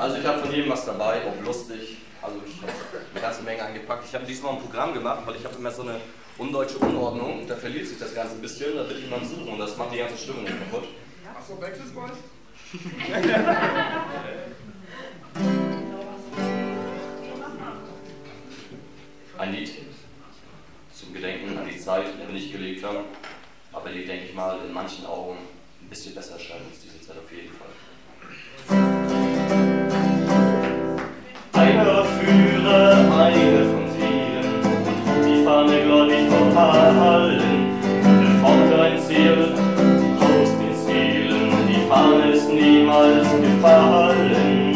Also ich habe von jedem was dabei, auch lustig. Also ich habe eine ganze Menge eingepackt. Ich habe diesmal ein Programm gemacht, weil ich habe immer so eine undeutsche Unordnung. Da verliert sich das Ganze ein bisschen, da wird jemand suchen und das macht die ganze Stimmung nicht kaputt. Achso, Backstreet Boys? Ein Lied zum Gedenken an die Zeit, die wir nicht gelebt haben, aber die, denke ich mal, in manchen Augen ein bisschen besser erscheint als diese Zeit auf jeden Fall. Einer Führer, eine von vielen, und die Fahne gläubig verfallen, geformt ein Ziel aus den Zielen, die Fahne ist niemals gefallen.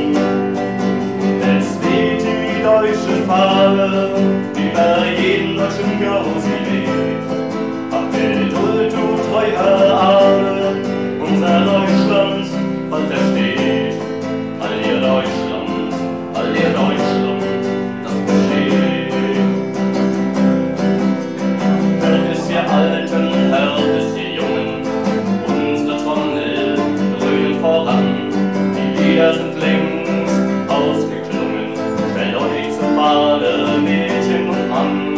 Es weht die deutsche Fahne über jeden deutschen Gausi weht. Hab Geduld, du treuer Ahne, unser Deutschland, was versteht. All ihr Deutschland, das besteht. Hört es ihr Alten, hört es ihr Jungen, unsere Trommel dröhnen voran. Die Lieder sind längst ausgeklungen, stellt euch zur Fahne, Mädchen und Mann.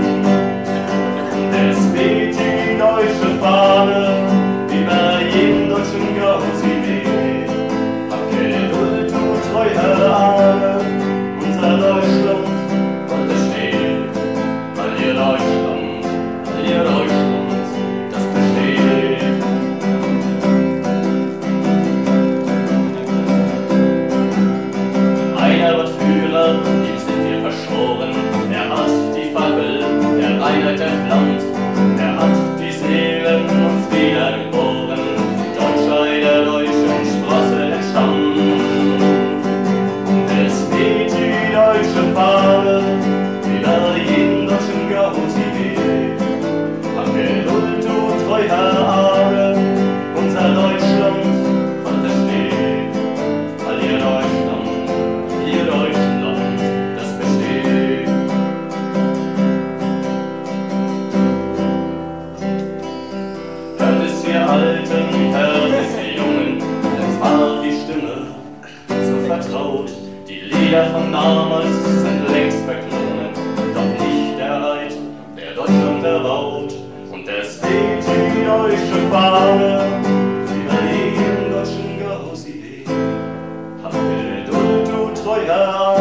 Es weht die deutsche Fahne über jeden deutschen Gausi weht. Hab Geduld, du treuer Ahne, unser Deutschland, und es steht. All ihr Deutschland, das besteht. Einer wird Führer, ihm sind wir verschworen. Er hat die Fackel der Einheit entflammt. Er hat die Seelen uns wiedergeboren. Die Deutschheit der deutschen Sprosse entstammt. Es weht die deutsche Fahne über jeden deutschen Gausi weht. Hab Geduld, du treuer Ahne, unser Deutschland, was es steht. All ihr Deutschland, das besteht. Hört es ihr Alten, hört es ihr Jungen, es war die Stimme so vertraut. Die Lieder von damals sind längst verklungen, doch nicht der Eid, der Deutschland erbaut. Und es weht die deutsche Fahne über jeden deutschen Gausi weht. Hab Geduld, du treuer